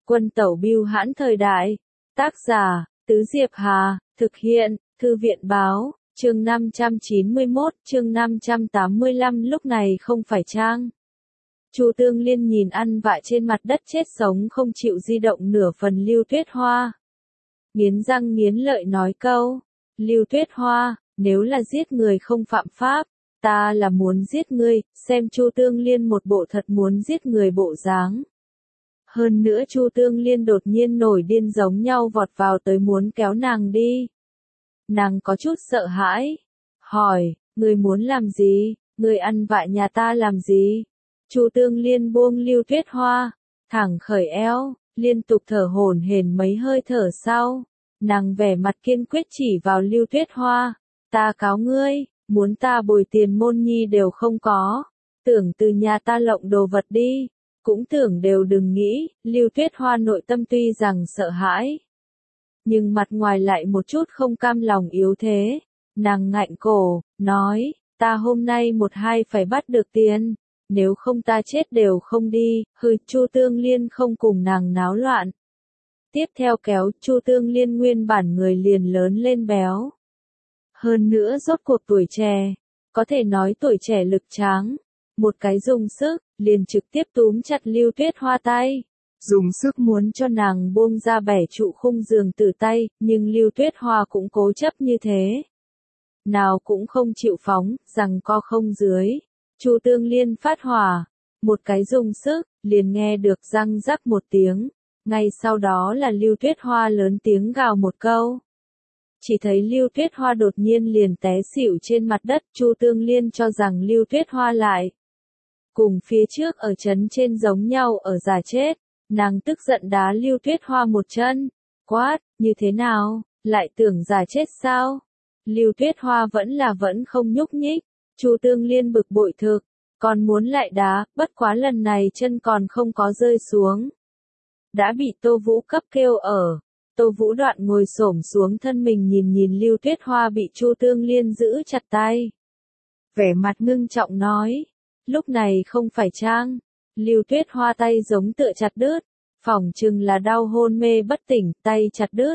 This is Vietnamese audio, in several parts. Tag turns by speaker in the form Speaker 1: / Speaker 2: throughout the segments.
Speaker 1: Quân tẩu bưu hãn thời đại. Tác giả, Tứ Diệp Hà, thực hiện, Thư viện báo, chương 591, chương 585 lúc này không phải trang. Chu Tương Liên nhìn ăn vạ trên mặt đất chết sống không chịu di động nửa phần Lưu Tuyết Hoa. Nghiến răng nghiến lợi nói câu, Lưu Tuyết Hoa, nếu là giết người không phạm pháp, ta là muốn giết ngươi, xem Chu Tương Liên một bộ thật muốn giết người bộ dáng. Hơn nữa Chu Tương Liên đột nhiên nổi điên giống nhau vọt vào tới muốn kéo nàng đi. Nàng có chút sợ hãi, hỏi, ngươi muốn làm gì, ngươi ăn vạ nhà ta làm gì? Chu Tương Liên buông Lưu Tuyết Hoa, thẳng khởi eo, liên tục thở hổn hển mấy hơi thở sau, nàng vẻ mặt kiên quyết chỉ vào Lưu Tuyết Hoa, ta cáo ngươi, muốn ta bồi tiền môn nhi đều không có, tưởng từ nhà ta lộng đồ vật đi, cũng tưởng đều đừng nghĩ. Lưu Tuyết Hoa nội tâm tuy rằng sợ hãi, nhưng mặt ngoài lại một chút không cam lòng yếu thế, nàng ngạnh cổ, nói, ta hôm nay một hai phải bắt được tiền, nếu không ta chết đều không đi. Chu Tương Liên không cùng nàng náo loạn. Tiếp theo kéo Chu Tương Liên nguyên bản người liền lớn lên béo. Hơn nữa rốt cuộc tuổi trẻ, có thể nói tuổi trẻ lực tráng, một cái dùng sức, liền trực tiếp túm chặt Lưu Tuyết Hoa tay. Dùng sức muốn cho nàng buông ra bẻ trụ khung giường từ tay, nhưng Lưu Tuyết Hoa cũng cố chấp như thế. Nào cũng không chịu phóng, rằng co không dưới. Chu Tương Liên phát hỏa, một cái dùng sức, liền nghe được răng rắc một tiếng, ngay sau đó là Lưu Tuyết Hoa lớn tiếng gào một câu. Chỉ thấy Lưu Tuyết Hoa đột nhiên liền té xỉu trên mặt đất, Chu Tương Liên cho rằng Lưu Tuyết Hoa lại cùng phía trước ở trấn trên giống nhau ở giả chết, nàng tức giận đá Lưu Tuyết Hoa một chân, quát, như thế nào, lại tưởng giả chết sao? Lưu Tuyết Hoa vẫn không nhúc nhích. Chu Tương Liên bực bội thực, còn muốn lại đá, bất quá lần này chân còn không có rơi xuống. Đã bị Tô Vũ cấp kêu ở. Tô Vũ Đoạn ngồi xổm xuống thân mình nhìn Lưu Tuyết Hoa bị Chu Tương Liên giữ chặt tay. Vẻ mặt ngưng trọng nói, lúc này không phải trang. Lưu Tuyết Hoa tay giống tựa chặt đứt, phỏng chừng là đau hôn mê bất tỉnh, tay chặt đứt.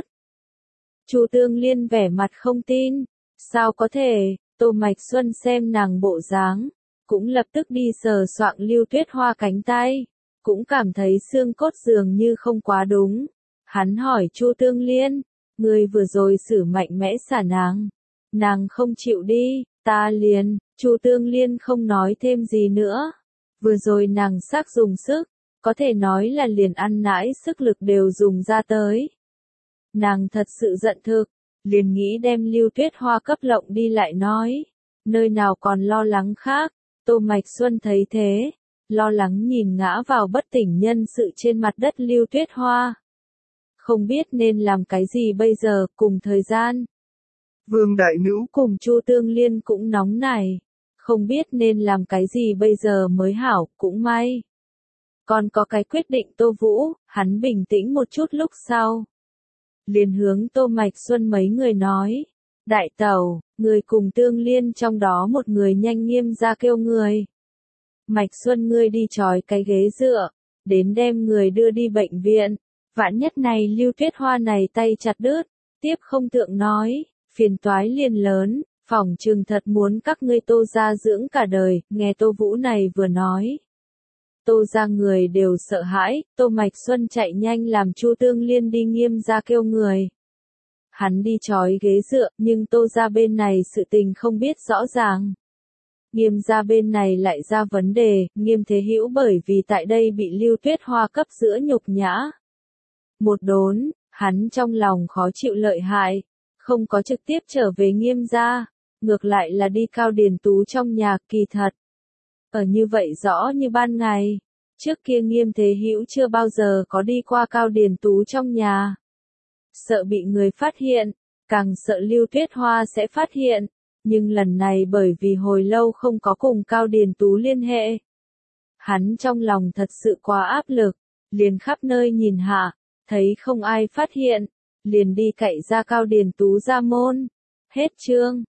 Speaker 1: Chu Tương Liên vẻ mặt không tin, sao có thể? Tô Mạch Xuân xem nàng bộ dáng, cũng lập tức đi sờ soạng Lưu Tuyết Hoa cánh tay, cũng cảm thấy xương cốt dường như không quá đúng. Hắn hỏi Chu Tương Liên, ngươi vừa rồi xử mạnh mẽ xả nàng không chịu đi, ta liền. Chu Tương Liên không nói thêm gì nữa. Vừa rồi nàng xác dùng sức, có thể nói là liền ăn nãi sức lực đều dùng ra tới. Nàng thật sự giận thực. Liền nghĩ đem Lưu Tuyết Hoa cấp lộng đi lại nói, nơi nào còn lo lắng khác. Tô Mạch Xuân thấy thế, lo lắng nhìn ngã vào bất tỉnh nhân sự trên mặt đất Lưu Tuyết Hoa. Không biết nên làm cái gì bây giờ. Cùng thời gian, Vương Đại Nữ cùng Chu Tương Liên cũng nóng nảy, không biết nên làm cái gì bây giờ mới hảo. Cũng may còn có cái quyết định. Tô Vũ, hắn bình tĩnh một chút lúc sau, liền hướng Tô Mạch Xuân mấy người nói, đại tẩu, người cùng Tương Liên trong đó một người nhanh nghiêm ra kêu người. Mạch Xuân ngươi đi trói cái ghế dựa, đến đem người đưa đi bệnh viện, vạn nhất này Lưu Tuyết Hoa này tay chặt đứt, tiếp không thượng nói, phiền toái liền lớn, phỏng chừng thật muốn các ngươi Tô gia dưỡng cả đời. Nghe Tô Vũ này vừa nói, Tô gia người đều sợ hãi. Tô Mạch Xuân chạy nhanh làm Chu Tương Liên đi nghiêm ra kêu người. Hắn đi trói ghế dựa, nhưng Tô gia bên này sự tình không biết rõ ràng. Nghiêm gia bên này lại ra vấn đề. Nghiêm Thế Hữu bởi vì tại đây bị Lưu Tuyết Hoa cấp giữa nhục nhã một đốn, hắn trong lòng khó chịu lợi hại, không có trực tiếp trở về Nghiêm gia, ngược lại là đi Cao Điền Tú trong nhà. Kỳ thật, ở như vậy rõ như ban ngày, trước kia Nghiêm Thế Hữu chưa bao giờ có đi qua Cao Điền Tú trong nhà. Sợ bị người phát hiện, càng sợ Lưu Tuyết Hoa sẽ phát hiện, nhưng lần này bởi vì hồi lâu không có cùng Cao Điền Tú liên hệ. Hắn trong lòng thật sự quá áp lực, liền khắp nơi nhìn hạ, thấy không ai phát hiện, liền đi cậy ra Cao Điền Tú ra môn. Hết chương.